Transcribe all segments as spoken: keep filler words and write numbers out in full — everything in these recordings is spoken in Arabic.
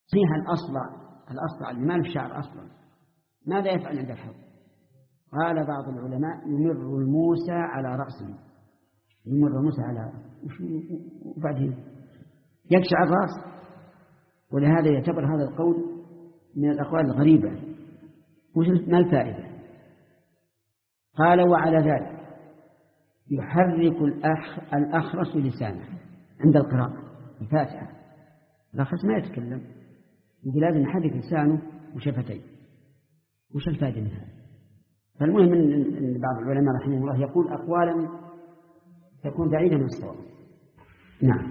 فيها الأصلع الأصلع اللي ما له شعر أصلا ماذا يفعل عند الحوض؟ قال بعض العلماء يمر الموسى على رأسه، يمر الموسى على وبعدين يقشع الرأس. ولهذا يعتبر هذا القول من الأقوال الغريبة. ما الفائدة؟ قال وعلى ذلك يحرك الأخ الأخرس لسانه عند القراءة الفاتحة. الأخرس ما يتكلم، يقول لازم يحرك لسانه وشفتيه. وش الفائدة من هذا؟ فالمهم أن بعض العلماء رحمه الله يقول أقوالا تكون بعيدة من الصواب. نعم.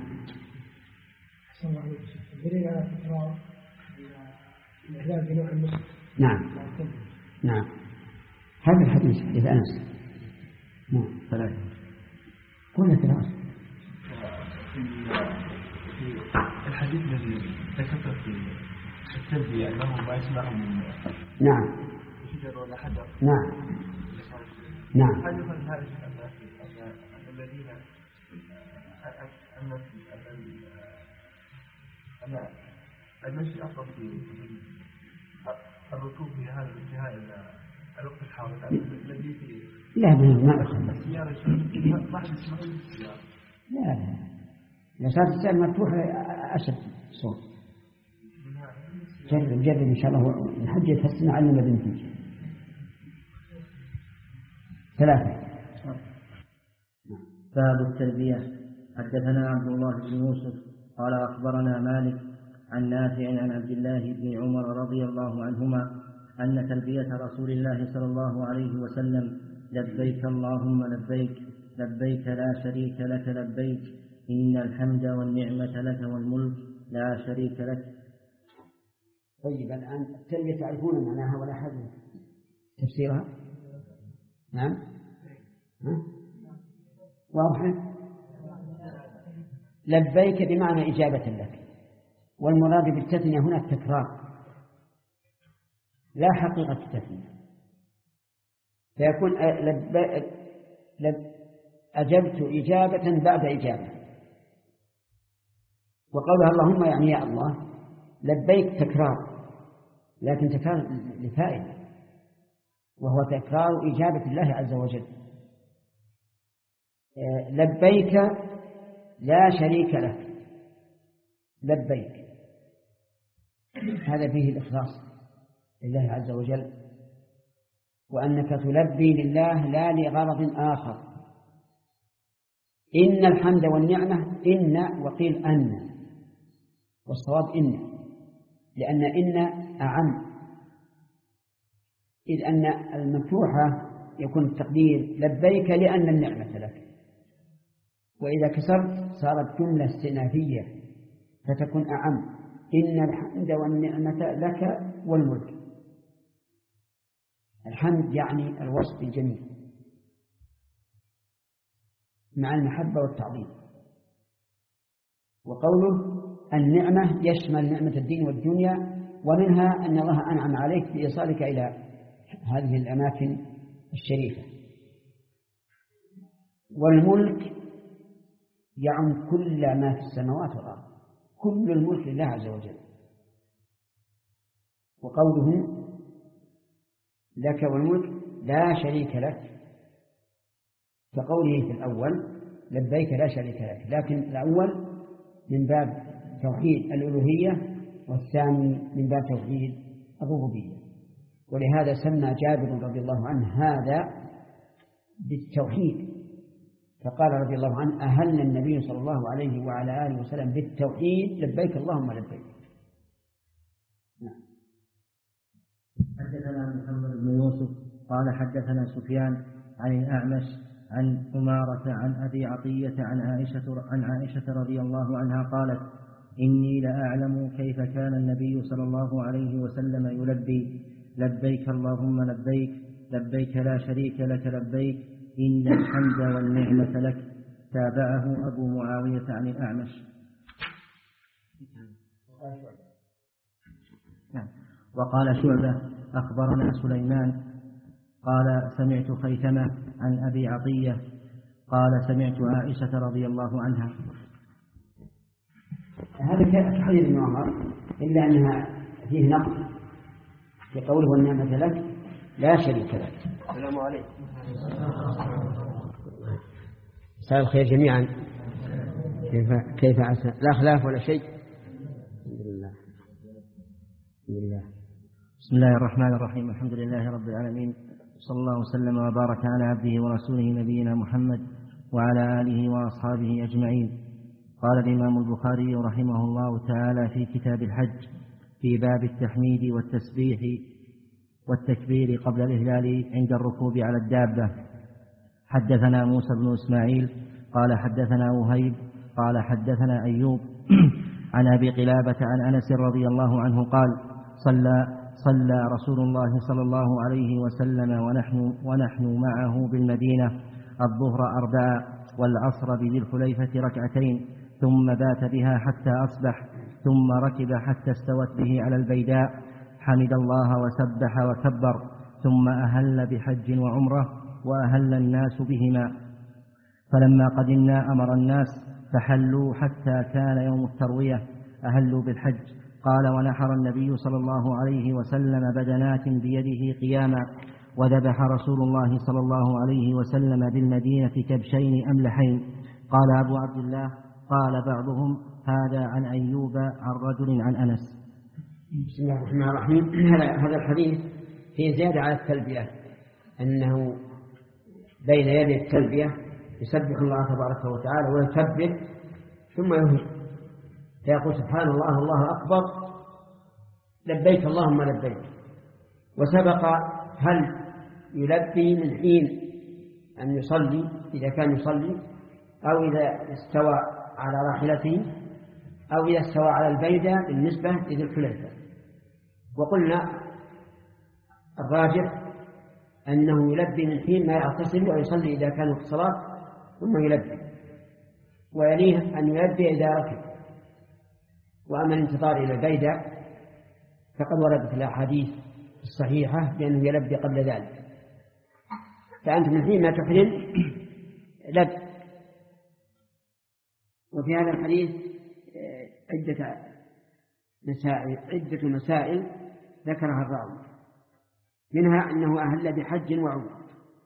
نعم نعم هذا الحديث حديث أنس. نعم ثلاثة قلنا ثلاثة. الحديث الذي ذكرته في التلبية أنه ما يسمعهم نعم شجر ولا حجر. نعم نعم. هل يفهم هذا أن الذين أن أن المشي أفضل في الركوب في هذا الانتهاء إلى الوقت الحاضر الذي في لا ما أخذ السيارة ما حد يسمع السيارة. لا لا إذا صارت السيارة مفتوحة أشد صوت. جرب جرب إن شاء الله الحج يتحسن على المدينة فيه. ثلاثة. باب التلبية. حدثنا عبد الله بن يوسف قال أخبرنا مالك عن نافع عن عبد الله بن عمر رضي الله عنهما أن تلبية رسول الله صلى الله عليه وسلم لبيك اللهم لبيك لبيك لا شريك لك لبيك إن الحمد والنعمة لك والملك لا شريك لك. طيب الآن التلبية تعرفون معناها ولا حاجة تفسيرها؟ نعم ها؟ واضح. لبيك بمعنى إجابة لك، والمراد بالتثنية هنا التكرار لا حقيقة التثنية، فيكون لب... لب... أجبت إجابة بعد إجابة. وقولها اللهم يعني يا الله. لبيك تكرار، لكن تكرار لفائدة، وهو تكرار إجابة الله عز وجل. لبيك لا شريك لك لبيك، هذا فيه الإخلاص لله عز وجل، وأنك تلبي لله لا لغرض آخر. إن الحمد والنعمة إن وقيل أن، والصواب إن، لأن إن أعم، إذ أن المفتوحة يكون التقدير لبيك لأن النعمة لك، وإذا كسرت صارت جملة استئنافية فتكون أعم. إن الحمد والنعمة لك والملك. الحمد يعني الوصف الجميل مع المحبة والتعظيم. وقوله النعمة يشمل نعمة الدين والدنيا، ومنها أن الله أنعم عليك بإيصالك إلى هذه الأماكن الشريفة. والملك يعم كل ما في السماوات والأرض، كل الملك لله عز وجل. وقوله لك والملك لا شريك لك كقوله في الأول لبيك لا شريك لك، لكن الأول من باب توحيد الألوهية والثاني من باب توحيد الربوبية. ولهذا سمى جابر رضي الله عنه هذا بالتوحيد، فقال رضي الله عنه أهل النبي صلى الله عليه وعلى آله وسلم بالتوحيد لبيك اللهم لبيك. نعم. حدثنا محمد بن يوسف قال حدثنا سفيان عن الأعمش عن أمارة عن أبي عطية عن عائشة, عن عائشة رضي الله عنها قالت إني لأعلم كيف كان النبي صلى الله عليه وسلم يلبي لبيك اللهم لبيك لبيك لا شريك لك لبيك إن الحمد والنعمة لك. تابعه أبو معاوية عن الأعمش. وقال شعبة أخبرنا سليمان قال سمعت خيثمة عن أبي عطية قال سمعت عائشة رضي الله عنها هذا كحديث ابن عمر، إلا أنها فيه نقص في قوله والنعمة لك لا شريك لك. السلام عليكم. مساء الخير جميعا. كيف كيف عسى؟ لا خلاف ولا شيء. الحمد لله. الحمد لله. بسم الله الرحمن الرحيم. الحمد لله رب العالمين، صلى الله وسلم وبارك على عبده ورسوله نبينا محمد وعلى آله وأصحابه أجمعين. قال الإمام البخاري رحمه الله تعالى في كتاب الحج في باب التحميد والتسبيح والتكبير قبل الإهلال عند الركوب على الدابة: حدثنا موسى بن إسماعيل قال حدثنا وهيب قال حدثنا أيوب عن أبي قلابة عن أنس رضي الله عنه قال: صلى صلى رسول الله صلى الله عليه وسلم ونحن, ونحن معه بالمدينة الظهر أربعا والعصر بذي الحليفة ركعتين، ثم بات بها حتى أصبح، ثم ركب حتى استوت به على البيداء، حمد الله وسبح وكبر، ثم أهل بحج وعمرة وأهل الناس بهما. فلما قدمنا أمر الناس فحلوا حتى كان يوم التروية أهلوا بالحج. قال: ونحر النبي صلى الله عليه وسلم بدنات بيده قياما، وذبح رسول الله صلى الله عليه وسلم بالمدينة كبشين أملحين. قال أبو عبد الله: قال بعضهم: هذا عن أيوب عن رجل عن أنس. بسم الله الرحمن الرحيم. هذا الحديث فيه زيادة على التلبية، أنه بين يدي التلبية يسبح الله تبارك وتعالى ويكبر ثم يهل فيقول: سبحان الله الله أكبر، لبيك اللهم لبيك. وسبق هل يلبي من حين أن يصلي إذا كان يصلي، أو إذا استوى على راحلته، أو إذا استوى على البيدة بالنسبة لذي الحليفة. وقلنا الراجح أنه يلبي من حين ما يغتسل ويصلي إذا كان في الصلاة ثم يلبي، ويليه أن يلبي إذا ركب. وأما الانتظار إلى البيدة فقد وردت الأحاديث الصحيحة بأنه يلبي قبل ذلك. فأنت من حين ما تحرم لب. وفي هذا الحديث عدة مسائل عدة مسائل ذكرها الراوي، منها أنه أهل بحج وعمرة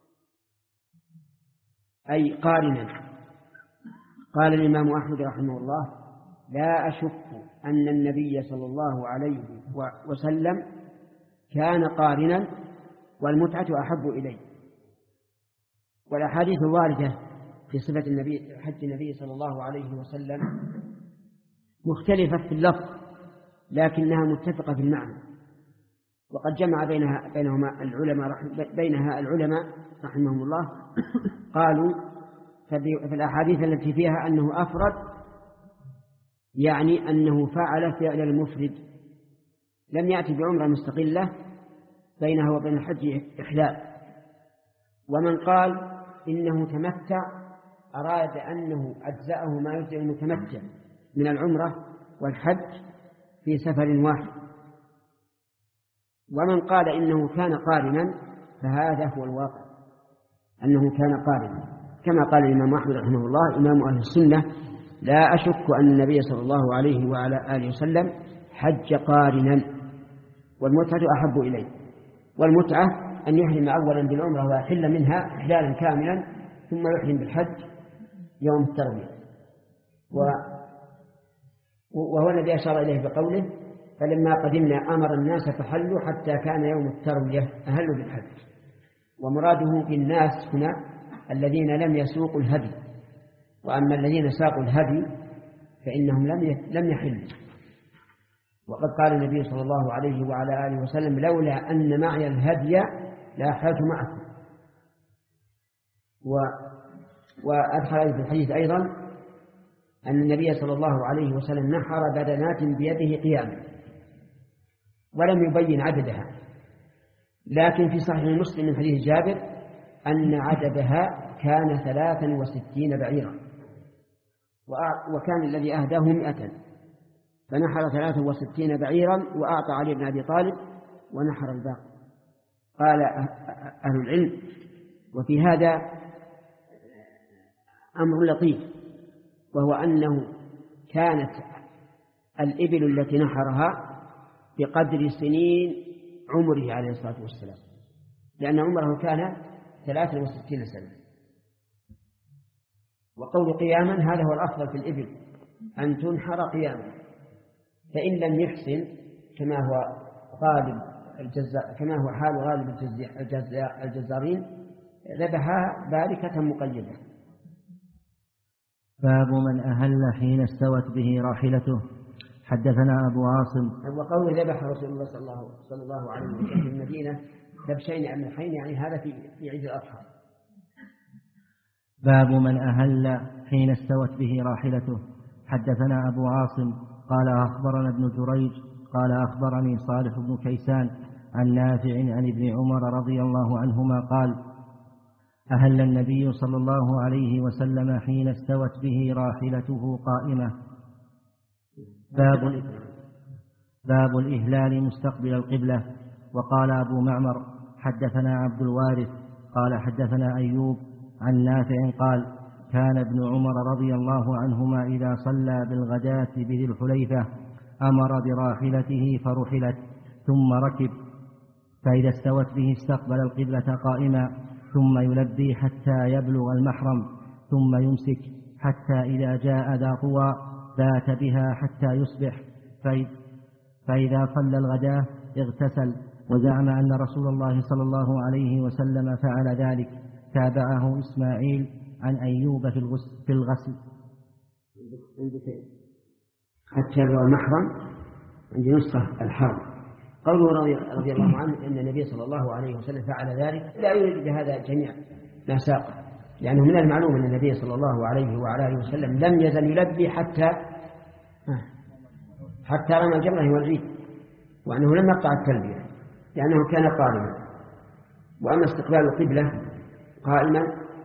أي قارنا. قال الإمام أحمد رحمه الله: لا أشك أن النبي صلى الله عليه وسلم كان قارنا والمتعة أحب إليه. والأحاديث الواردة في صفة النبي حج النبي صلى الله عليه وسلم مختلفة في اللفظ لكنها متفقة في المعنى، وقد جمع بينها بينهما العلماء بينها العلماء رحمهم الله. قالوا في الأحاديث التي فيها أنه أفرد يعني أنه فعل فعل المفرد، لم يأتي بعمرة مستقلة بينها وبين الحج إحلال. ومن قال إنه تمتع أراد أنه أجزأه ما يجزئ المتمتع من العمرة والحج في سفر واحد. ومن قال إنه كان قارنا فهذا هو الواقع، أنه كان قارنا كما قال الإمام أحمد رحمه الله إمام أهل السنة: لا أشك أن النبي صلى الله عليه وعلى آله وسلم حج قارنا والمتعة أحب إليه. والمتعة أن يحرم أولا بالعمرة ويحل منها إحلالا كاملا ثم يحرم بالحج يوم التروية. وهو الذي أشار إليه بقوله: فلما قدمنا أمر الناس فحلوا حتى كان يوم التروية أهلوا بالحج. ومراده بالناس هنا الذين لم يسوقوا الهدي، وأما الذين ساقوا الهدي فإنهم لم يحلوا. وقد قال النبي صلى الله عليه وعلى آله وسلم: لولا أن معي الهدي لأحللت معكم. وأدخل في الحديث أيضا أن النبي صلى الله عليه وسلم نحر بدنات بيده قياما، ولم يبين عددها، لكن في صحيح مسلم من حديث جابر أن عددها كان ثلاثا وستين بعيرا، وكان الذي أهداه مئة، فنحر ثلاثا وستين بعيرا وأعطى علي بن أبي طالب ونحر الباقي. قال أهل العلم: وفي هذا أمر لطيف، وهو أنه كانت الإبل التي نحرها بقدر سنين عمره عليه الصلاة والسلام، لأن عمره كان ثلاثة وستين سنة. وقول قياما هذا هو الأفضل في الإبل، أن تنحر قياما، فإن لم يحسن كما هو غالب الجزاء كما هو حال غالب الجزاء الجزارين ذبحها باركة مقيدة. باب من أهل حين استوت به راحلته. حدثنا أبو عاصم. وقول ذبح رسول الله صلى الله, صلى الله عليه وسلم في المدينة كبشين أملحين، يعني هذا في في عيد الأضحى. باب من أهل حين استوت به راحلته. حدثنا أبو عاصم قال أخبرنا ابن جريج قال أخبرني صالح بن كيسان عن نافع عن ابن عمر رضي الله عنهما قال أهل النبي صلى الله عليه وسلم حين استوت به راحلته قائمة. باب, باب الإهلال مستقبل القبلة. وقال أبو معمر حدثنا عبد الوارث قال حدثنا أيوب عن نافع قال كان ابن عمر رضي الله عنهما إذا صلى بالغداة بذي الحليفة أمر براحلته فرحلت ثم ركب، فإذا استوت به استقبل القبلة قائما، ثم يلبي حتى يبلغ المحرم، ثم يمسك حتى إذا جاء ذا طوى بات بها حتى يصبح، فإذا صلى الغداة اغتسل، وزعم أن رسول الله صلى الله عليه وسلم فعل ذلك. تابعه إسماعيل عن أيوب في الغسل. حتى يبلغ المحرم عند نسخة الحرم. قوله رضي الله عنه أن النبي صلى الله عليه وسلم فعل ذلك لا يريد بهذا جميع ما ساق، لأنه من المعلوم أن النبي صلى الله عليه وعلى آله وسلم لم يزل يلبي حتى حتى رمى الجمرة والجيد، وأنه لم يقطع التلبية لأنه كان قائما. وأما استقبال القبلة قائما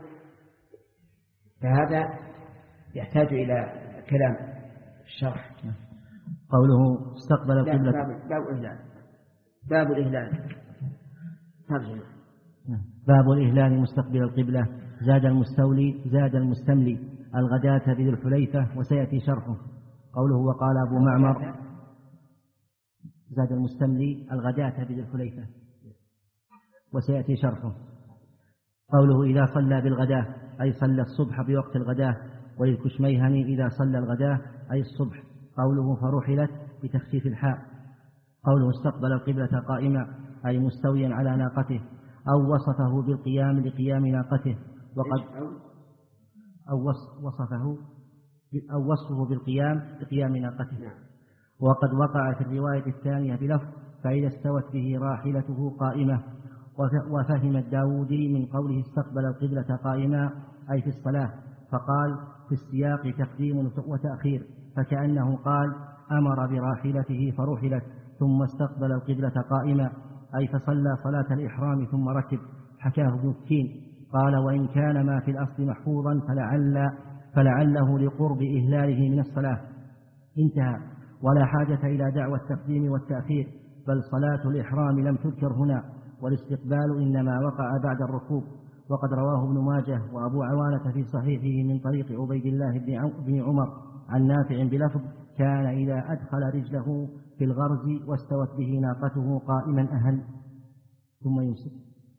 فهذا يحتاج إلى كلام الشرح. قوله استقبل القبلة باب, باب الإهلال باب الإهلال ترجمة. باب الإهلال مستقبل القبلة. زاد المستولي زاد المستملي الغداة بذي الحليفة، وسيأتي شرحه. قوله وقال أبو معمر زاد المستملي الغداة بذي الحليفة، وسيأتي شرحه. قوله إذا صلى بالغداة أي صلى الصبح بوقت الغداة، وللكشميهني إذا صلى الغداة أي الصبح. قوله فرحلت بتخفيف الحاء. قوله استقبل القبلة قائما أي مستويا على ناقته، أو وصفه بالقيام لقيام ناقته، وقد أو وصفه أو وصفه بالقيام لقيام ناقته. وقد وقع في الرواية الثانية بلفظ فإذا استوت به راحلته قائمة. وفهم الداودي من قوله استقبل القبلة قائما أي في الصلاة، فقال في السياق تقديم وتأخير، فكأنه قال أمر براحلته فرحلت ثم استقبل القبلة قائما أي فصلى صلاة الإحرام ثم ركب. حكاه ابن التين قال وإن كان ما في الأصل محفوظا فلعل فلعله لقرب إهلاله من الصلاة. انتهى. ولا حاجة إلى دعوى التقديم والتأخير، بل صلاة الإحرام لم تذكر هنا، والاستقبال إنما وقع بعد الركوب. وقد رواه ابن ماجه وأبو عوانة في صحيحه من طريق عبيد الله بن عمر عن نافع بلفظ كان إذا أدخل رجله في الغرز واستوت به ناقته قائما أهل ثم يمسك.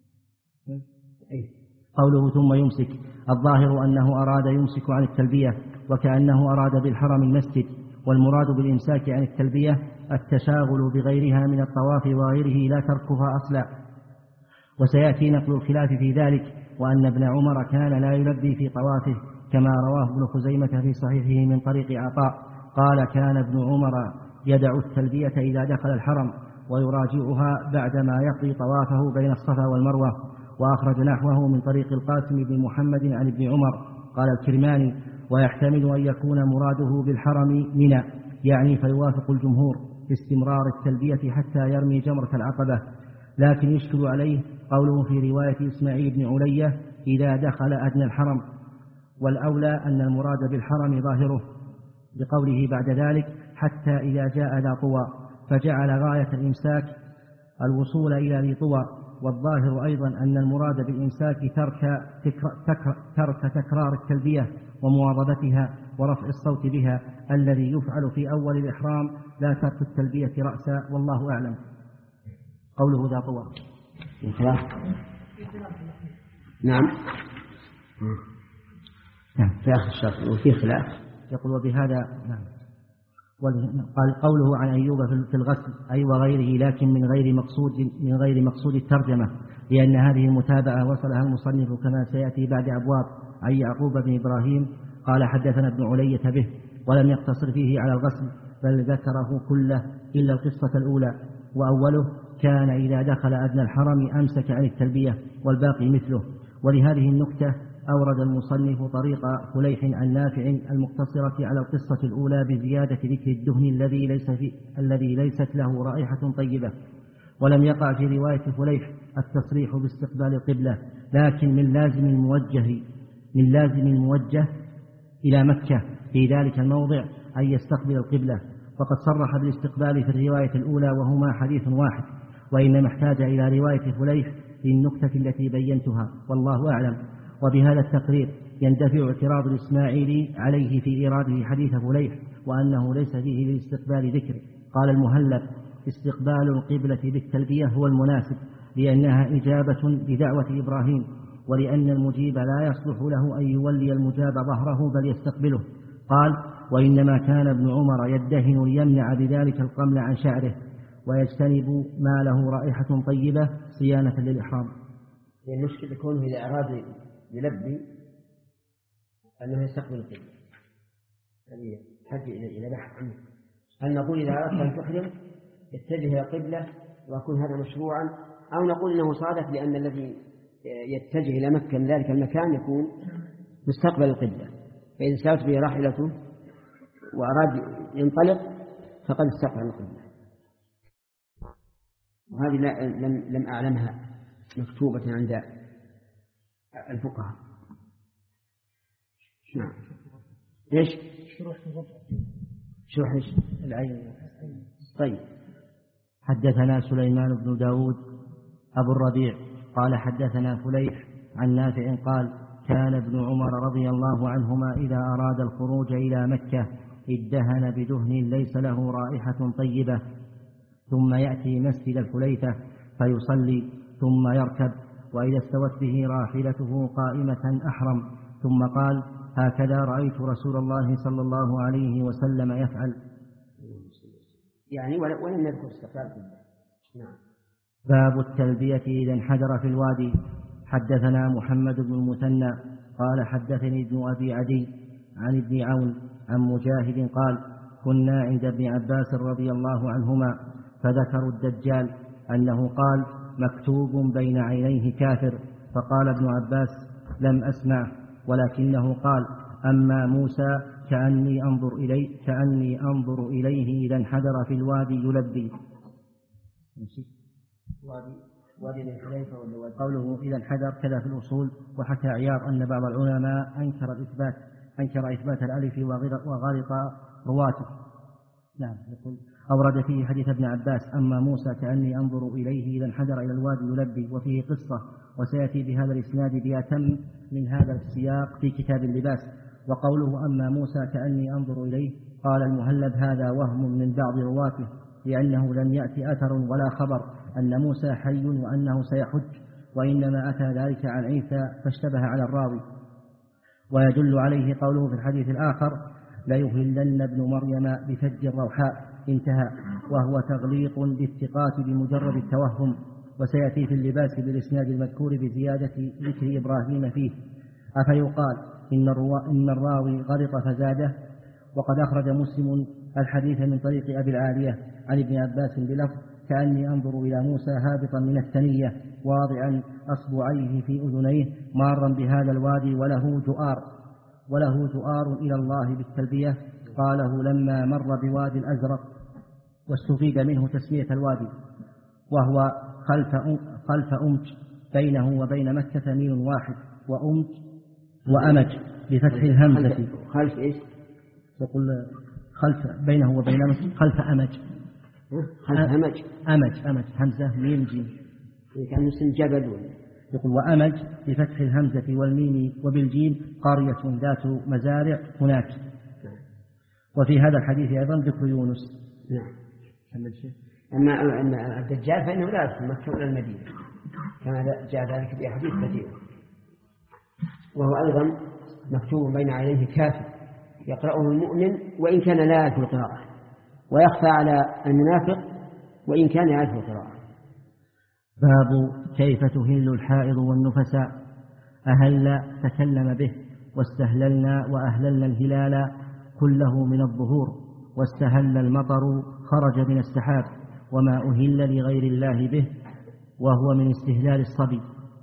قوله ثم يمسك الظاهر أنه أراد يمسك عن التلبية، وكأنه أراد بالحرم المسجد، والمراد بالإمساك عن التلبية التشاغل بغيرها من الطواف وغيره لا تركها أصلا. وسيأتي نقل الخلاف في ذلك، وأن ابن عمر كان لا يلبي في طوافه كما رواه ابن خزيمة في صحيحه من طريق عطاء قال كان ابن عمر يدع التلبية إذا دخل الحرم ويراجعها بعدما يقضي طوافه بين الصفا والمروة. وأخرج نحوه من طريق القاسم بن محمد عن ابن عمر. قال الكرماني ويحتمل أن يكون مراده بالحرم منى، يعني فيوافق الجمهور في استمرار التلبية حتى يرمي جمرة العقبة، لكن يشكل عليه قوله في رواية إسماعيل بن علية إذا دخل أدنى الحرم، والأولى أن المراد بالحرم ظاهره بقوله بعد ذلك حتى إذا جاء ذا طوى، فجعل غاية الإمساك الوصول إلى ذي طوى. والظاهر أيضا أن المراد بالإمساك ترك, ترك تكرار التلبية ومواظبتها ورفع الصوت بها الذي يفعل في أول الإحرام، لا ترك التلبية رأسا، والله أعلم. قوله ذا طوى. نعم. نعم في آخر الشرح وفي خلاف. يقول وبهذا نعم. قال قوله عن أيوب في الغسل أي وغيره، لكن من غير مقصود من غير مقصود الترجمة، لأن هذه المتابعة وصلها المصنف كما سيأتي بعد أبواب عن يعقوب بن إبراهيم قال حدثنا ابن علية به، ولم يقتصر فيه على الغسل بل ذكره كله إلا القصة الأولى، وأوله كان إذا دخل أدنى الحرم أمسك عن التلبية والباقي مثله. ولهذه النكتة أورد المصنف طريق فليح عن نافع المقتصرة على القصة الأولى بزيادة ذكر الدهن الذي ليس في الذي ليست له رائحة طيبة. ولم يقع في رواية فليح التصريح باستقبال القبلة، لكن من لازم الموجه من لازم الموجه إلى مكة في ذلك الموضع أن يستقبل القبلة، فقد صرح بالاستقبال في الرواية الأولى وهما حديث واحد، وإنما احتاج إلى رواية فليح في النكتة التي بينتها، والله أعلم. وبهذا التقرير يندفع اعتراض الإسماعيلي عليه في إيراده حديث فليح وأنه ليس فيه للاستقبال ذكر. قال المهلب استقبال القبلة بالتلبية هو المناسب، لأنها إجابة لدعوة إبراهيم، ولأن المجيب لا يصلح له أن يولي المجاب ظهره بل يستقبله. قال وإنما كان ابن عمر يدهن ليمنع بذلك القمل عن شعره ويجتنب ما له رائحة طيبة صيانة للإحرام. المشكلة يكون في الإعراب يلبي أنه يستقبل القبلة، هذه حاجة إلى بحث عنه. هل نقول إذا أردت أن تحرم اتجه إلى القبلة ويكون هذا مشروعا، أو نقول إنه صادف لأن الذي يتجه إلى مكة من ذلك المكان يكون مستقبل القبلة، فإذا سارت به راحلته وأراد ينطلق فقد استقبل القبلة. وهذه لم لم أعلمها مكتوبة عند الفقهاء. نعم. إيش؟ شرح إيش؟ العين. طيب. حدثنا سليمان بن داود أبو الربيع قال حدثنا فليح عن نافع قال كان ابن عمر رضي الله عنهما إذا أراد الخروج إلى مكة ادهن بدهن ليس له رائحة طيبة، ثم يأتي مسجد الحليفة فيصلي ثم يركب، وإذا استوت به راحلته قائمة أحرم، ثم قال هكذا رأيت رسول الله صلى الله عليه وسلم يفعل. يعني ولم يذكر استقبال. نعم. باب التلبية إذا انحدر في الوادي. حدثنا محمد بن المثنى قال حدثني ابن أبي عدي عن ابن عون عن مجاهد قال كنا عند ابن عباس رضي الله عنهما فذكروا الدجال أنه قال مكتوب بين عينيه كافر، فقال ابن عباس لم أسمع، ولكنه قال أما موسى كأني أنظر إليه كأني أنظر إليه إذا انحدر في الوادي يلبي. وادي وادي الحليفة ولا وادي؟ قوله إذا انحدر كذا في الأصول. وحكى عياض أن بعض العلماء أنكر الإثبات أنكر إثبات الألف وغلط رواته. نعم. يقول أورد فيه حديث ابن عباس أما موسى كأني أنظر إليه إذا انحدر إلى الوادي يلبي، وفيه قصة وسيأتي بهذا الإسناد بأتم من هذا السياق في كتاب اللباس. وقوله أما موسى كأني أنظر إليه قال المهلب هذا وهم من بعض رواته، لأنه لم يأتي أثر ولا خبر أن موسى حي وأنه سيحج، وإنما أتى ذلك عن عيسى فاشتبه على الراوي. ويدل عليه قوله في الحديث الآخر ليهلن ابن مريم بفج الروحاء انتهى، وهو تغليق للثقات بمجرد التوهم. وسيأتي في اللباس بالإسناد المذكور بزيادة ذكر إبراهيم فيه. أفيقال إن, إن الراوي غلط فزاده؟ وقد أخرج مسلم الحديث من طريق أبي العالية عن ابن عباس بلفظ كأني أنظر إلى موسى هابطا من الثنية واضعا أصبعيه في أذنيه مارا بهذا الوادي وله جؤار وله جؤار إلى الله بالتلبية، قاله لما مر بوادي الأزرق، واستفيد منه تسمية الوادي، وهو خلف خلف أمج بينه وبين مكة ميل واحد، وأمج وأمج بفتح الهمزة. خلف إيش؟ يقول خلف بينه وبين مكة خلف أمج. خلف أمج. أمج أمج همزة ميم جيم. كان اسم جبل يقول وأمج بفتح الهمزة والميم وبالجيم قرية ذات مزارع هناك. وفي هذا الحديث أيضا ذكر يونس. نعم. أما الدجال فإنه لا يدخل مكة ولا المدينة كما جاء ذلك في أحاديث كثيرة، وهو أيضا مكتوب بين عينيه كافر يقرأه المؤمن وإن كان لا يعرف القراءة، ويخفى على المنافق وإن كان يعرف القراءة. باب كيف تهل الحائض والنفساء. أهل تكلم به، واستهللنا وأهللنا الهلال كله من الظهور، واستهل المطر خرج من السحاب، وما أهل لغير الله به وهو من استهلال الصبي.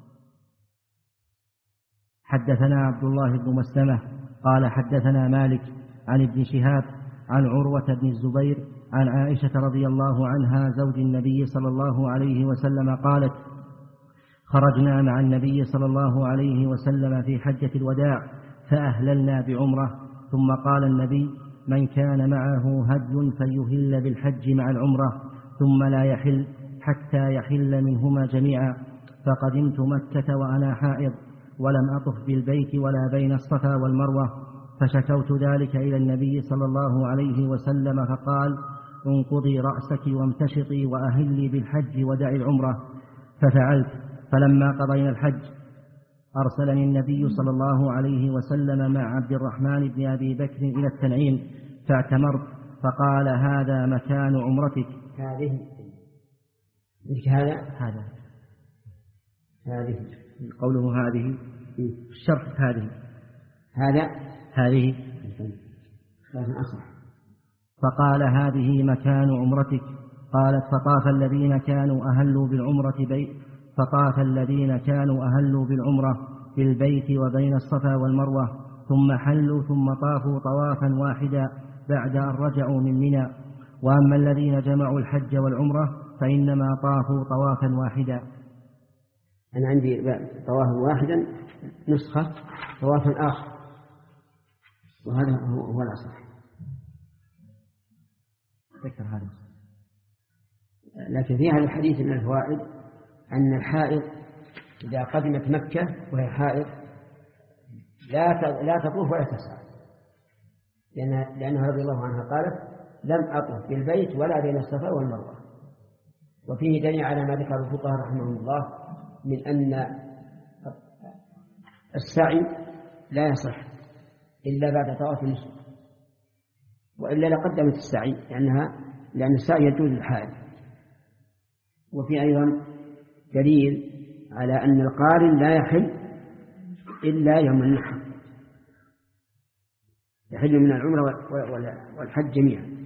حدثنا عبد الله بن مسلمة قال حدثنا مالك عن ابن شهاب عن عروة بن الزبير عن عائشة رضي الله عنها زوج النبي صلى الله عليه وسلم قالت: خرجنا مع النبي صلى الله عليه وسلم في حجة الوداع فأهللنا بعمرة، ثم قال النبي: من كان معه هدي فليهل بالحج مع العمرة، ثم لا يحل حتى يحل منهما جميعا. فقدمت مكة وأنا حائض، ولم أطف بالبيت ولا بين الصفا والمروة، فشكوت ذلك إلى النبي صلى الله عليه وسلم فقال: انقضي رأسك وامتشطي وأهلي بالحج ودعي العمرة. ففعلت، فلما قضينا الحج أرسلني النبي صلى الله عليه وسلم مع عبد الرحمن بن أبي بكر إلى التنعيم فاعتمرت، فقال: هذا مكان عمرتك. هذه هذا هذا هذه قوله هذه الشرط هذه هذا هذه فقال: هذه مكان عمرتك. قالت: فطاف الذين كانوا أهلوا بالعمرة بيت فطاف الذين كانوا أهلوا بالعمرة بالبيت وبين الصفا والمروة، ثم حلوا ثم طافوا طوافا واحدا بعد أن رجعوا من منى. وأما الذين جمعوا الحج والعمرة فإنما طافوا طوافا واحدا. أنا عندي طوافا واحدا نسخة طوافا آخر، وهذا هو الأصح. ذكر هذا. لكن في هذا الحديث من الفوائد أن الحائض إذا قدمت مكة وهي حائض لا لا تطوف ولا تسعى، لأن لأنها رضي الله عنها قالت: لم أطوف بالبيت ولا بين الصفا والمروة. وفيه دليل على ما ذكر الفقهاء رحمهم الله من أن السعي لا يصح إلا بعد طواف النسك، وإلا لقدمت السعي لأنها لأن السعي يجوز للحائض. وفي أيضا دليل على أن القارن لا يحل إلا يوم النحر، يحل من العمرة والحج جميعا.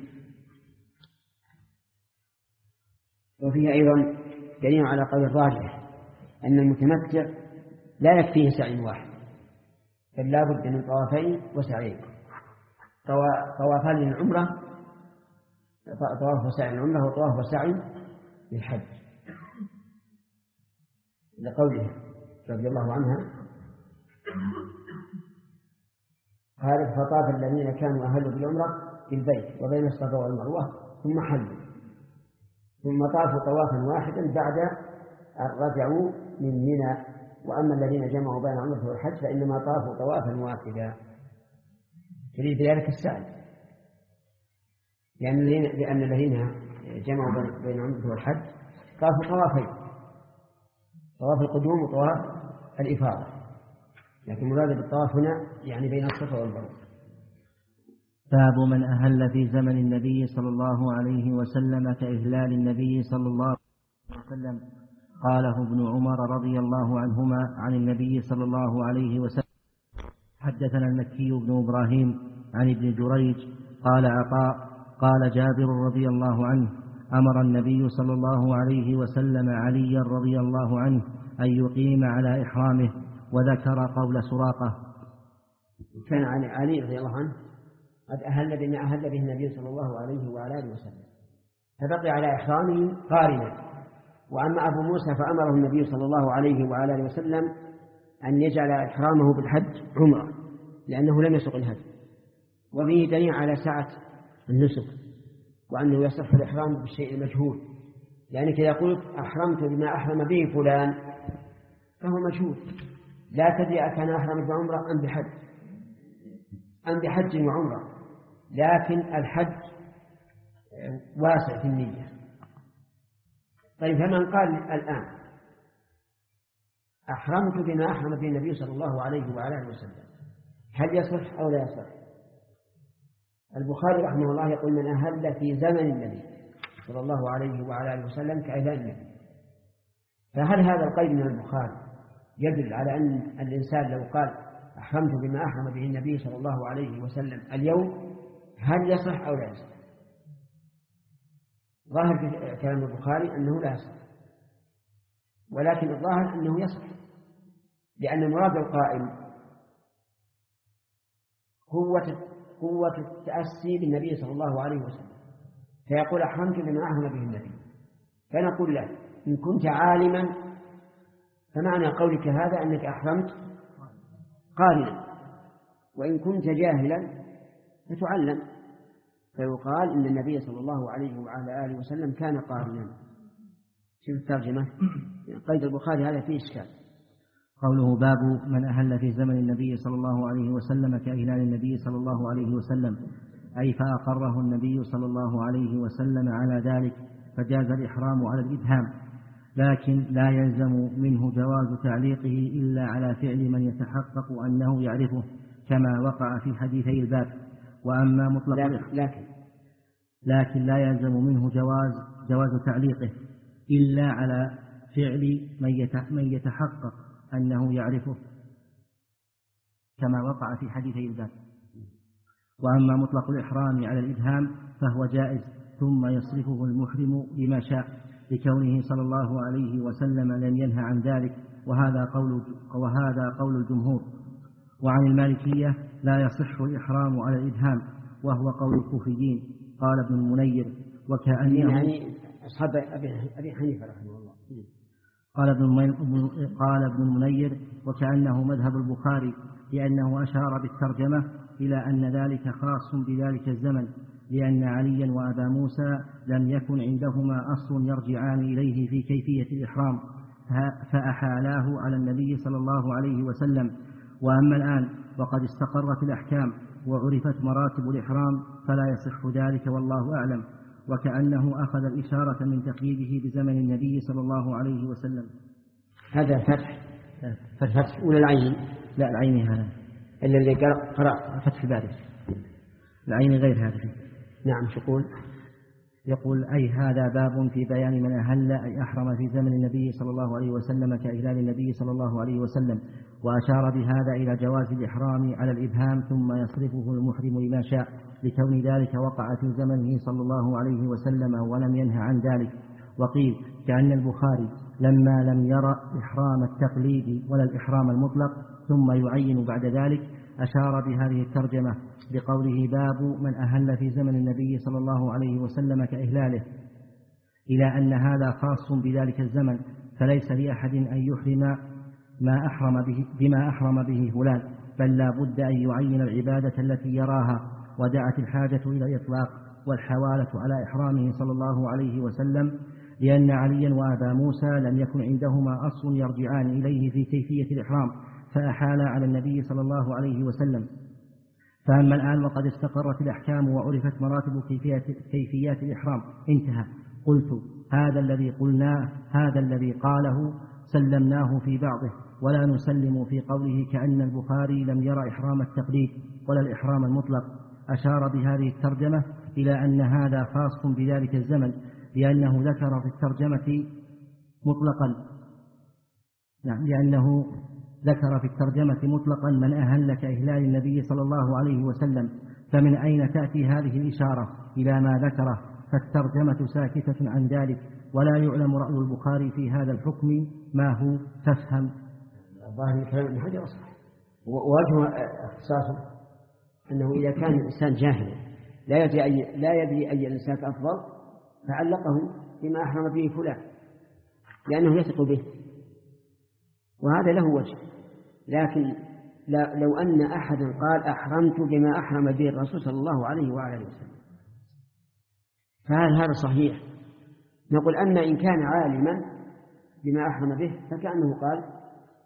وفيه أيضا دليل على قول الراجح أن المتمتع لا يكفيه سعي واحد، بل لا بد من طوافين وسعيين، طوافان للعمرة، طواف وسعي للعمرة وطواف وسعي للحج، لقوله رضي الله عنها قالت: فطاف الذين كانوا أهلوا بالعمرة بالبيت وبين الصفا والمروة ثم حلوا، ثم طافوا طوافا واحدا بعد أن رجعوا من منى. وأما الذين جمعوا بين العمرة والحج فإنما طافوا طوافا واحدا. تريد بذلك السعي، لأن لأن الذين جمعوا بين العمرة والحج طافوا طوافين، طواف القدوم وطواف الإفاضة، لكن مراد بالطواف هنا يعني بين الصفا والمروة. باب من أهل في زمن النبي صلى الله عليه وسلم كإهلال النبي صلى الله عليه وسلم. قاله ابن عمر رضي الله عنهما عن النبي صلى الله عليه وسلم. حدثنا المكي بن إبراهيم عن ابن جريج قال عطاء قال جابر رضي الله عنه: أمر النبي صلى الله عليه وسلم عليا رضي الله عنه أن يقيم على إحرامه، وذكر قول سراقة. كان علي رضي الله عنه قد أهل بما أهل به النبي صلى الله عليه وعلى آله وسلم، فبقي على إحرامه قارنا. وأما أبو موسى فأمره النبي صلى الله عليه وعلى آله وسلم أن يجعل إحرامه بالحج عمرة، لأنه لم يسق الهدي. وفيه دليل على سعة النسك، وأنه يصح الإحرام بالشيء المجهول، يعني كذا قلت أحرمت بما أحرم به فلان فهو مجهول، لا تدري أكان أحرم بعمرة أم بحج أم بحج وعمرة، لكن الحج واسع في النية. طيب فمن قال الآن أحرمت بما أحرم به النبي صلى الله عليه وعلى آله وسلم، هل يصح أو لا يصح؟ البخاري رحمه الله يقول من أهل في زمن النبي صلى الله عليه وعلى آله وسلم كأهلال النبي. فهل هذا القيد من البخاري يدل على أن الإنسان لو قال أحرمت بما أحرم به النبي صلى الله عليه وسلم اليوم هل يصح أو لا يصح؟ ظاهر في كلام البخاري أنه لا يصح، ولكن الظاهر أنه يصح، لأن مراد القائل قوة قوة التأسي بالنبي صلى الله عليه وسلم، فيقول أحرمت بما أحرم به النبي، فنقول له إن كنت عالما فمعنى قولك هذا أنك أحرمت قارنا، وإن كنت جاهلا فتعلم، فيقال إن النبي صلى الله عليه وعلى آله وسلم كان قارنا. شوف الترجمة، قيد البخاري هذا فيه إشكال. قوله باب من أهل في زمن النبي صلى الله عليه وسلم كإهلال النبي صلى الله عليه وسلم، أي فأقره النبي صلى الله عليه وسلم على ذلك فجاز الإحرام على الإبهام، لكن لا يلزم منه جواز تعليقه إلا على فعل من يتحقق أنه يعرفه كما وقع في حديثي الباب. وأما مطلق لكن, لكن لا يلزم منه جواز جواز تعليقه إلا على فعل من يتحقق أنه يعرفه كما وقع في حديثي الباب. وأما مطلق الإحرام على الإبهام فهو جائز، ثم يصرفه المحرم لما شاء، لكونه صلى الله عليه وسلم لم ينه عن ذلك، وهذا قول وهذا قول الجمهور. وعن المالكية لا يصح الإحرام على الإبهام، وهو قول الكوفيين. قال ابن المنير وكأنه يعني أصحاب أبي حنيفة رحمه الله. قال ابن قال ابن المنير وكأنه مذهب البخاري، لأنه أشار بالترجمة إلى أن ذلك خاص بذلك الزمن، لأن عليا وأبا موسى لم يكن عندهما أصل يرجعان إليه في كيفية الإحرام، فأحالاه على النبي صلى الله عليه وسلم. وأما الآن وقد استقرت الأحكام وعرفت مراتب الإحرام فلا يصح ذلك، والله أعلم. وكأنه أخذ الإشارة من تقييده بزمن النبي صلى الله عليه وسلم. هذا فتح فتح ولا العين؟ لا، العين هذا إلا اللي قرأ فتح الباري. العين غير هذا. نعم. شقول يقول أي هذا باب في بيان من أهل أي أحرم في زمن النبي صلى الله عليه وسلم كإهلال النبي صلى الله عليه وسلم، وأشار بهذا إلى جواز الإحرام على الإبهام ثم يصرفه المحرم لما شاء، لكون ذلك وقع في زمنه صلى الله عليه وسلم ولم ينه عن ذلك. وقيل كأن البخاري لما لم يرى إحرام التقليد ولا الإحرام المطلق ثم يعين بعد ذلك أشار بهذه الترجمة بقوله باب من أهل في زمن النبي صلى الله عليه وسلم كإهلاله، إلى أن هذا خاص بذلك الزمن، فليس لأحد أن يحرم ما أحرم به بما أحرم به فلان، بل لا بد أن يعين العبادة التي يراها، ودعت الحاجة إلى الإطلاق والحوالة على إحرامه صلى الله عليه وسلم، لأن عليا وأبا موسى لم يكن عندهما أصل يرجعان إليه في كيفية الإحرام، فأحال على النبي صلى الله عليه وسلم. فأما الآن وقد استقرت الأحكام وعرفت مراتب كيفيات الإحرام انتهى. قلت هذا الذي قلناه هذا الذي قاله سلمناه في بعضه، ولا نسلم في قوله كأن البخاري لم يرى إحرام التقليد ولا الإحرام المطلق. أشار بهذه الترجمة إلى أن هذا خاص بذلك الزمن، لأنه ذكر في الترجمة مطلقا نعم لأنه ذكر في الترجمة مطلقا من أهل كإهلال النبي صلى الله عليه وسلم، فمن أين تأتي هذه الإشارة إلى ما ذكره؟ فالترجمة ساكتة عن ذلك، ولا يعلم رأي البخاري في هذا الحكم ما هو. تفهم ظاهر الكلام ابن حجر صح، ووجه اختصاصه أنه إذا كان الإنسان جاهلا لا يدري أي لا يدري أي الإنسان أفضل فعلقه بما أحرم به فلان لأنه يثق به، وهذا له وجه. لكن لو أن أحدا قال أحرمت بما أحرم به الرسول صلى الله عليه وعلى وسلم فهل هذا صحيح؟ نقول أما إن كان عالما بما أحرم به فكأنه قال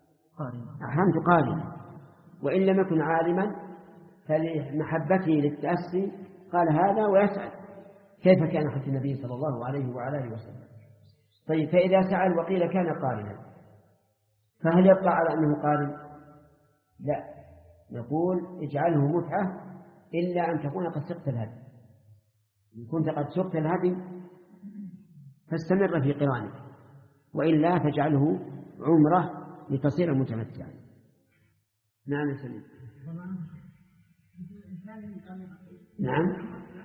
أحرمت قارنا، وإن لم يكن عالما فلمحبته للتأسي قال هذا ويسأل كيف كان حج النبي صلى الله عليه وعلى آله وسلم. طيب فإذا سأل وقيل كان قارنا فهل يبقى على أنه قارن؟ لا، نقول اجعله متعة إلا أن تكون قد سقت الهدي. إن كنت قد سقت الهدي فاستمر في قرانك، وإلا فاجعله عمرة لتصير متمتعا. نعم يا سليم. نعم.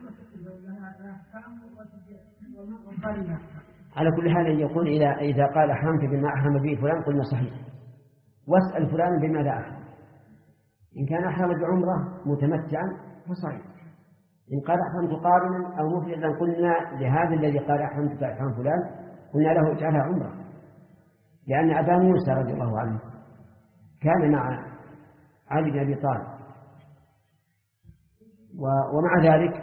على كل حال يقول إذا إذا قال أحرمت بما أحرم به فلان قلنا صحيح، واسأل فلان بماذا أحرم. إن كان أحرم بعمرة متمتعا فصحيح، إن قال أحرمت قارنا أو مفردا قلنا لهذا الذي قال أحرمت بأحرام فلان قلنا له اجعلها عمرة، لأن أبا موسى رضي الله عنه كان مع علي بن أبي طالب ومع ذلك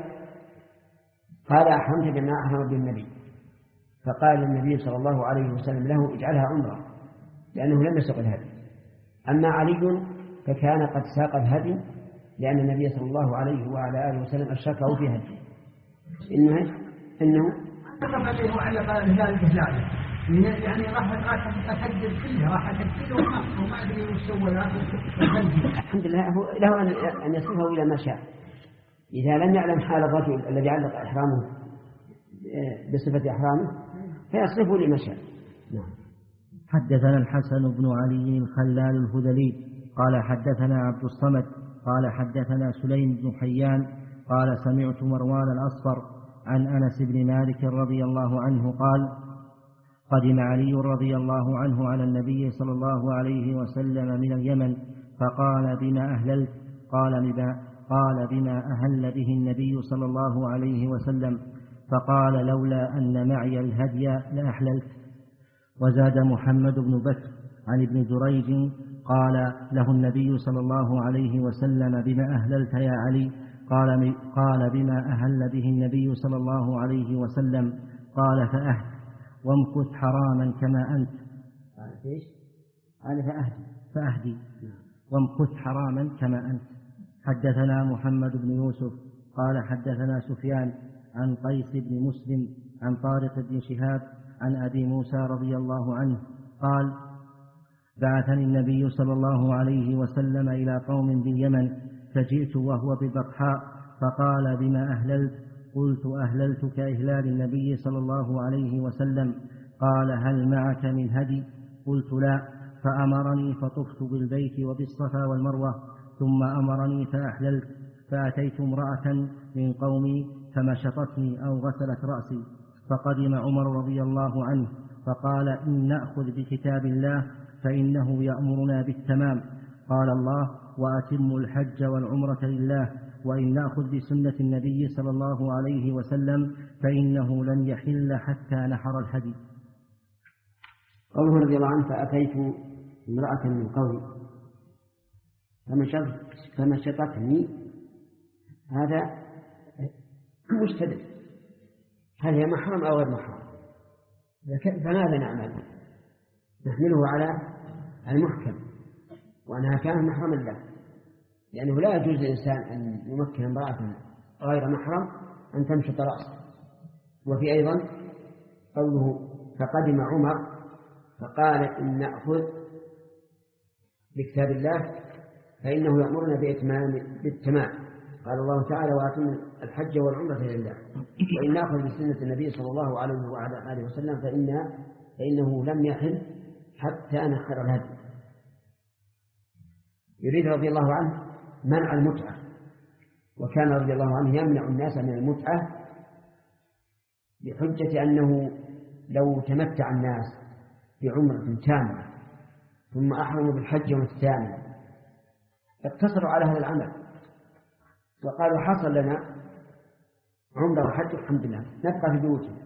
قال أحرمت بما أحرم به النبي، فقال النبي صلى الله عليه وسلم له اجعلها عمرة لأنه لم يسق الهدي. أما علي فكان قد ساق الهدي لأن النبي صلى الله عليه وعلى آله وسلم أشركه في هدي. إنه إنه تقبله على ذلك ذلك يعني راح راح أسجل كله راح أسجله وما أدري وش سوى له. الحمد لله له أن يصرفه إلى ما شاء، إذا لم يعلم حال الرجل الذي علق إحرامه بصفة إحرامه فيصرفه لما شاء. نعم. حدثنا الحسن بن علي الخلال الهذلي قال حدثنا عبد الصمد قال حدثنا سليم بن حيان قال سمعت مروان الأصفر عن أنس بن مالك رضي الله عنه قال قدم علي رضي الله عنه على النبي صلى الله عليه وسلم من اليمن فقال بما أهللت قال بما, قال بما أهل به النبي صلى الله عليه وسلم فقال لولا أن معي الهدي لأحللت. وزاد محمد بن بكر عن ابن جريج قال له النبي صلى الله عليه وسلم بما أهللت يا علي قال, قال بما أهل به النبي صلى الله عليه وسلم قال فأهد وامكث حراما كما أنت. قال فأهدي فأهدي وامكث حراما كما أنت. حدثنا محمد بن يوسف قال حدثنا سفيان عن قيس بن مسلم عن طارق بن شهاب عن أبي موسى رضي الله عنه قال بعثني النبي صلى الله عليه وسلم إلى قوم باليمن فجئت وهو ببطحاء فقال بما أهللت قلت أهللت كإهلال النبي صلى الله عليه وسلم قال هل معك من هدي قلت لا فأمرني فطفت بالبيت وبالصفا والمروة ثم أمرني فأحللت فأتيت امرأة من قومي فمشطتني أو غسلت رأسي فقدم عمر رضي الله عنه فقال إن نأخذ بكتاب الله فإنه يأمرنا بالتمام قال الله وأتموا الحج والعمرة لله وإن نأخذ بسنة النبي صلى الله عليه وسلم فإنه لن يحل حتى نحر الهدي. قوله رضي الله عنه فأتيت امرأة من قومي فمشطتني هذا مشتبه هل هي محرم أو غير محرم؟ فماذا نعمل؟ نحمله على المحكم وأنها كانت محرما له، لأنه لا يجوز للإنسان أن يمكن امرأة غير محرم أن تمشط رأسه. وفي أيضا قوله فقدم عمر فقال إن نأخذ بكتاب الله فإنه يأمرنا بإتمام بالتمام قال الله تعالى وأتم الحج والعمرة لله وإن نأخذ بسنة النبي صلى الله عليه وعلى آله وسلم فإن فإنه لم يحل حتى نحر الهدي. يريد رضي الله عنه منع المتعة، وكان رضي الله عنه يمنع الناس من المتعة بحجة أنه لو تمتع الناس بعمرة تامة ثم أحرموا بالحج يوم الثاني اقتصروا على هذا العمل وقالوا حصل لنا عمرة وحج الحمد لله نبقى في بيوتنا.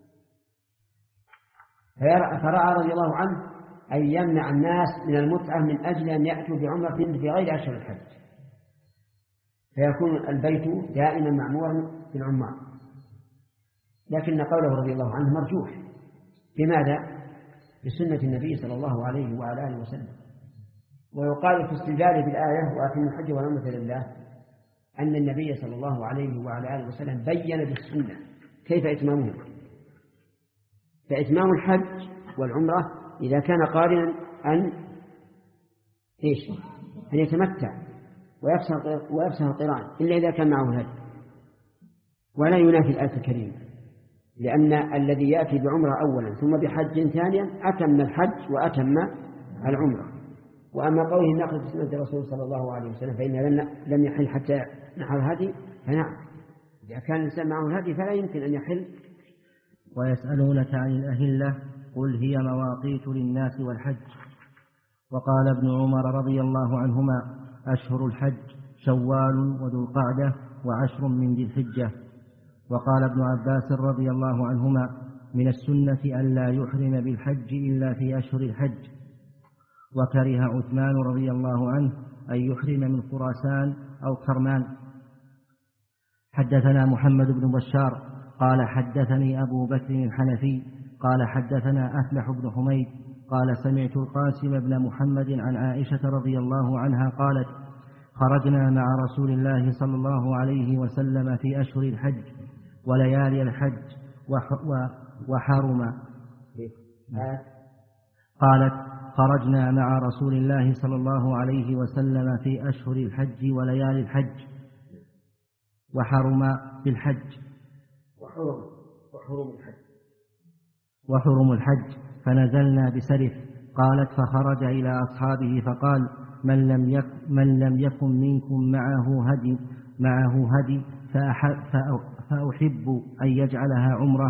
فرأى رضي الله عنه أن يمنع الناس من المتعة من أجل أن يأتوا بعمرة في غير أشهر الحج فيكون البيت دائما معمورا بالعمار. لكن قوله رضي الله عنه مرجوح. لماذا؟ بسنة النبي صلى الله عليه وعلى آله وسلم، ويقال في استدلاله بالآية وأتم الحج والعمرة لله أن النبي صلى الله عليه وعلى آله وسلم بين بالسنة كيف إتمامه. فإتمام الحج والعمرة إذا كان قارنا أن إيش أن يتمتع ويفسح القران إلا إذا كان معه الهدي، ولا ينافي الآية الكريمة، لأن الذي يأتي بعمرة أولا ثم بحج ثانيا أتم الحج وأتم العمرة. وأما قوله نأخذ بسنة الرسول صلى الله عليه وسلم فإنه لم يحل حتى نحر الهدي، فنعم إذا كان الإنسان معه الهدي فلا يمكن أن يحل. ويسألونك عن الأهلة قل هي مواقيت للناس والحج. وقال ابن عمر رضي الله عنهما أشهر الحج شوال وذو القعدة وعشر من ذي الحجة. وقال ابن عباس رضي الله عنهما من السنة أن لا يحرم بالحج إلا في أشهر الحج. وكره عثمان رضي الله عنه أن يحرم من خراسان أو كرمان. حدثنا محمد بن بشار قال حدثني أبو بكر الحنفي قال حدثنا أفلح بن حميد قال سمعت القاسم بن محمد عن عائشة رضي الله عنها قالت خرجنا مع رسول الله صلى الله عليه وسلم في أشهر الحج وليالي الحج وحرم. قالت خرجنا مع رسول الله صلى الله عليه وسلم في أشهر الحج وليالي الحج وحرم بالحج وحرم وحرم الحج وحرم الحج فنزلنا بسرف. قالت فخرج إلى أصحابه فقال من لم يكن, من لم يكن منكم معه هدي معه هدي فأحب, فأحب أن يجعلها عمرة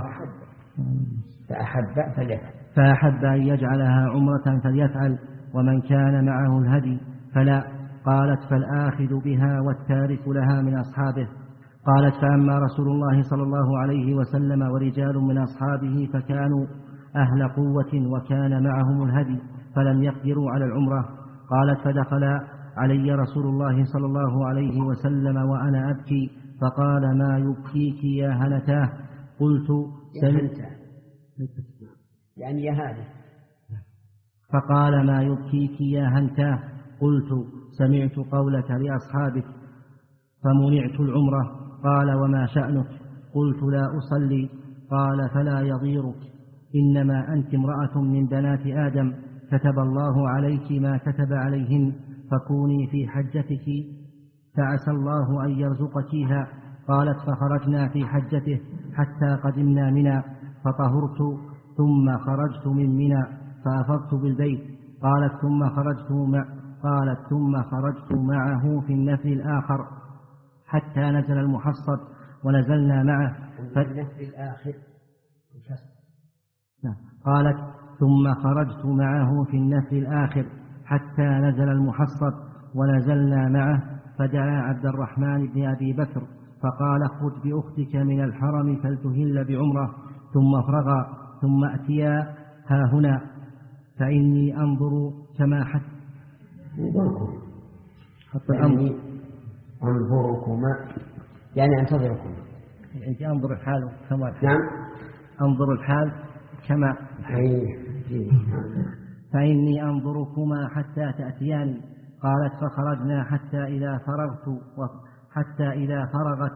فأحب فليفعل فأحب أن يجعلها عمرة فليفعل ومن كان معه الهدي فلا. قالت فالآخذ بها والتارك لها من أصحابه. قالت فأما رسول الله صلى الله عليه وسلم ورجال من أصحابه فكانوا أهل قوة وكان معهم الهدي فلم يقدروا على العمرة. قالت فدخل علي رسول الله صلى الله عليه وسلم وأنا أبكي فقال ما يبكيك يا هنتاه؟ قلت سمعت يعني يا هذه. فقال ما يبكيك يا هنتاه؟ قلت سمعت قولك لأصحابك فمنعت العمرة. قال وما شأنك؟ قلت لا أصلي. قال فلا يضيرك إنما أنت امرأة من بنات آدم كتب الله عليك ما كتب عليهن فكوني في حجتك فعسى الله أن يرزقكيها. قالت فخرجنا في حجته حتى قدمنا منى فطهرت ثم خرجت من منى فأفضت بالبيت. قالت ثم خرجت مع قالت ثم خرجت معه في النفل الآخر حتى نزل المحصب ونزلنا معه في النفل الآخر. قالت ثم خرجت معه في النفل الآخر حتى نزل المحصب ونزلنا معه فدعا عبد الرحمن بن أبي بكر فقال اخرج بأختك من الحرم فلتهل بعمرة ثم افرغا ثم أتيا ها هنا فإني أنظر كما حتى يعني أنظركما يعني أنتظركما يعني أنظر الحال كما الحال. نعم أنظر الحال كما فإني أنظركما حتى تأتياني. قالت فخرجنا حتى إذا فرغت حتى إذا فرغت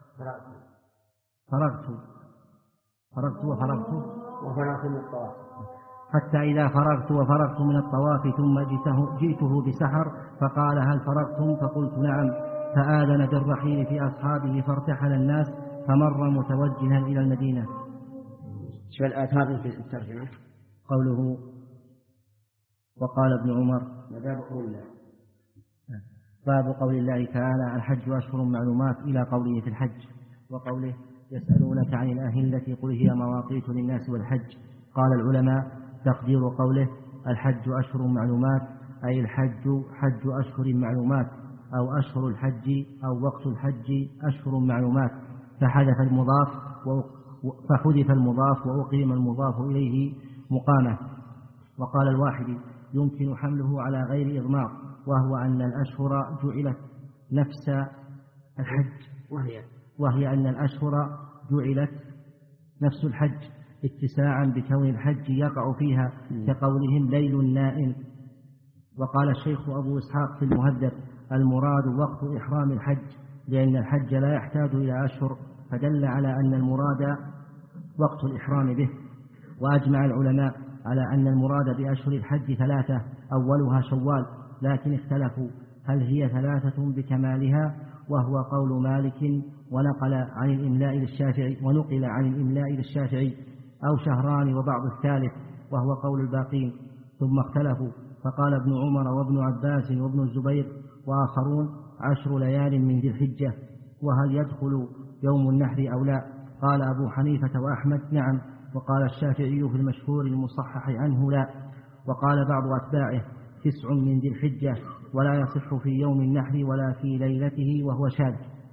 فرغت فرغت وفرغت وفرغت من الطواف حتى إذا فرغت وفرغت من الطواف ثم جئته, جئته بسحر فقال هل فرغتم؟ فقلت نعم. فآذن بالرحيل في أصحابه فارتحل الناس فمر متوجها إلى المدينة. شو الآثار في الترجمة؟ قوله وقال ابن عمر باب قول الله باب قول الله تعالى الحج أشهر معلومات إلى قوله في الحج. وقوله يسألونك عن الأهلة قل هي مواقيت للناس والحج. قال العلماء تقدير قوله الحج أشهر معلومات أي الحج حج أشهر معلومات أو أشهر الحج أو وقت الحج أشهر معلومات فحذف المضاف فحذف المضاف وأقيم المضاف إليه مقامه. وقال الواحد يمكن حمله على غير إضمار وهو أن الأشهر جعلت نفس الحج وهي, وهي أن الأشهر جعلت نفس الحج اتساعا بكون الحج يقع فيها كقولهم ليل نائم وقال الشيخ أبو إسحاق في المهذب: المراد وقت إحرام الحج، لأن الحج لا يحتاج إلى أشهر، فدل على أن المراد وقت الإحرام به. وأجمع العلماء على أن المراد بأشهر الحج ثلاثة، أولها شوال، لكن اختلفوا هل هي ثلاثة بكمالها، وهو قول مالك، ونقل عن الإملاء للشافعي ونقل عن الإملاء للشافعي، أو شهران وبعض الثالث، وهو قول الباقين. ثم اختلفوا، فقال ابن عمر وابن عباس وابن الزبير وآخرون: عشر ليال من ذي الحجة. وهل يدخل يوم النحر أو لا؟ قال أبو حنيفة وأحمد: نعم. وقال الشافعي في المشهور المصحح عنه: لا. وقال بعض أتباعه: تسع من ذي الحجة، ولا يصح في يوم النحر ولا في ليلته، وهو شاذ.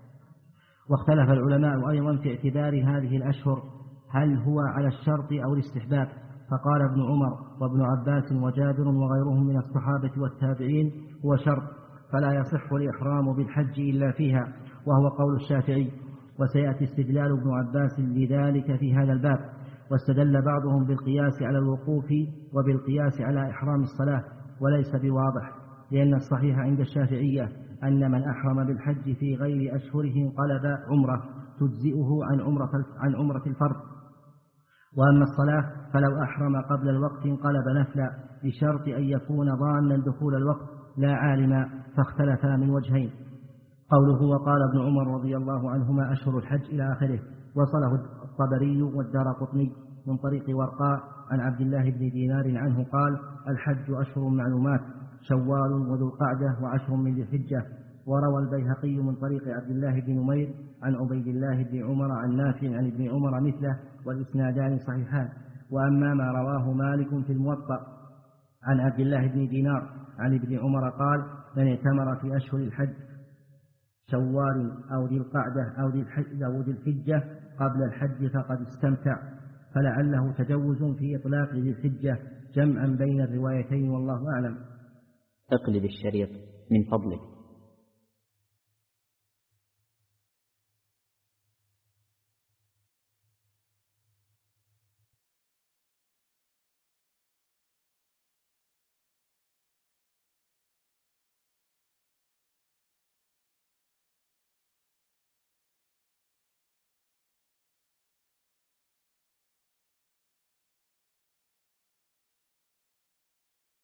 واختلف العلماء أيضا في اعتبار هذه الأشهر، هل هو على الشرط أو الاستحباب؟ فقال ابن عمر وابن عباس وجابر وغيرهم من الصحابة والتابعين: هو شرط، فلا يصح الإحرام بالحج إلا فيها، وهو قول الشافعي. وسيأتي استدلال ابن عباس لذلك في هذا الباب. واستدل بعضهم بالقياس على الوقوف وبالقياس على إحرام الصلاة، وليس بواضح، لأن الصحيح عند الشافعية أن من أحرم بالحج في غير أشهره انقلب عمرة تجزئه عن عمرة عن عمرة الفرض. وأما الصلاة فلو أحرم قبل الوقت انقلب نفلا، بشرط أن يكون ظانا دخول الوقت لا عالما، فاختلفا من وجهين. قوله: وقال ابن عمر رضي الله عنهما: أشهر الحج إلى آخره، وصله الطبري والدارقطني من طريق ورقاء عن عبد الله بن دينار عنه قال: الحج أشهر معلومات، شوال وذو القعدة وعشر من ذي الحجة. وروى البيهقي من طريق عبد الله بن نمير عن عبيد الله بن عمر عن نافع عن ابن عمر مثله، والإسنادان صحيحان. وأما ما رواه مالك في الموطأ عن عبد الله بن دينار عن ابن عمر قال: من اعتمر في أشهر الحج شوال أو ذي القعدة أو ذي الحجة قبل الحج فقد استمتع، فلعله تجوز في إطلاق ذي الحجة جمعا بين الروايتين، والله أعلم. اقلب الشريط من فضلك.